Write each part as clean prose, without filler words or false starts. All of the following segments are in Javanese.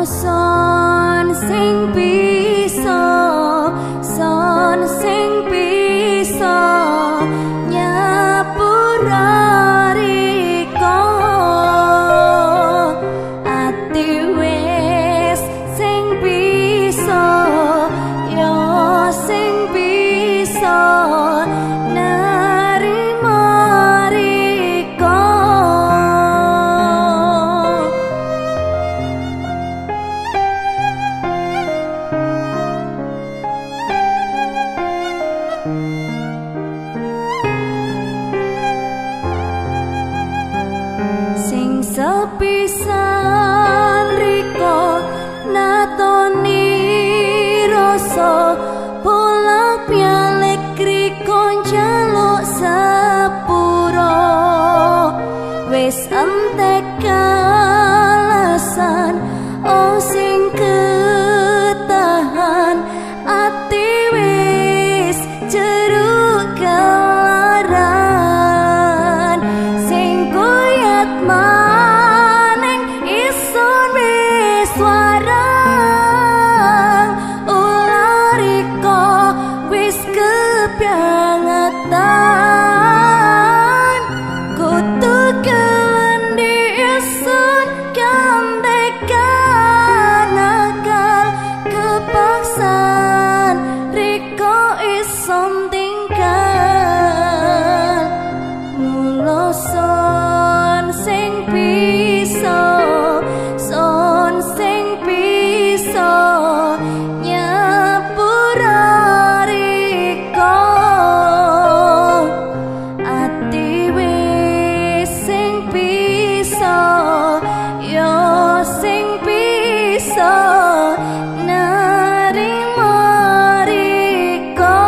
son sing bisa, son sing bisa nyapura riko ati wis sing bisa yo sing bisa narima riko sing sepisan riko natoni rasa bolak balik riko njaluk sepuro wis entek alasan oh sing ketahan ati wis jeruk kelaran sing kuyat maning isun wis warang ulariko wis kebangetan kutu kendi isun kantekan akal kepaksaan riko isun tinggal mula son sing bisa, son sing bisa nyapura riko ati wis sing bisa yo sing bisa narima riko.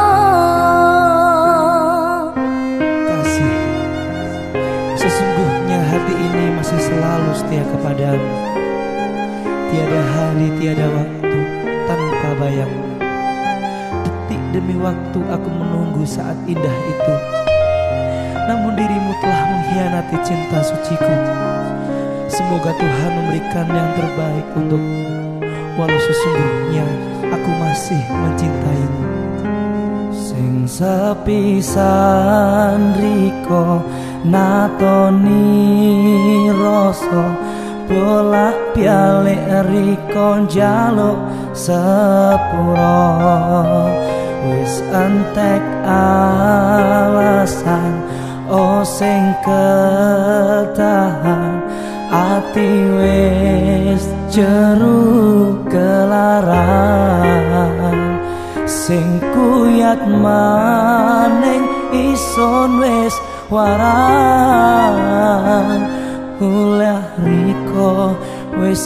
Kasih, sesungguhnya hati ini masih selalu setia kepadamu. Tiada hari, tiada waktu tanpa bayangmu. Detik demi waktu aku menunggu saat indah itu. Namun dirimu telah mengkhianati cinta suciku. Semoga Tuhan memberikan yang terbaik untukmu, walau sesungguhnya aku masih mencintaimu. Sing sepisan riko natoni rasa bolak balik riko njaluk sepuro wis entek alasan oh sing ketahan ati wis jeruk kelaran sing kuyat maning isun wis warang ulah riko wis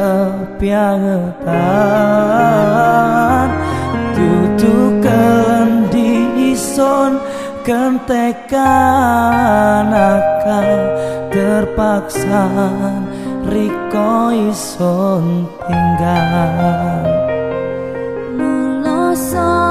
kepiangetan dudu kendi isun kentekan akal terpaksa riko isun tinggal Mula son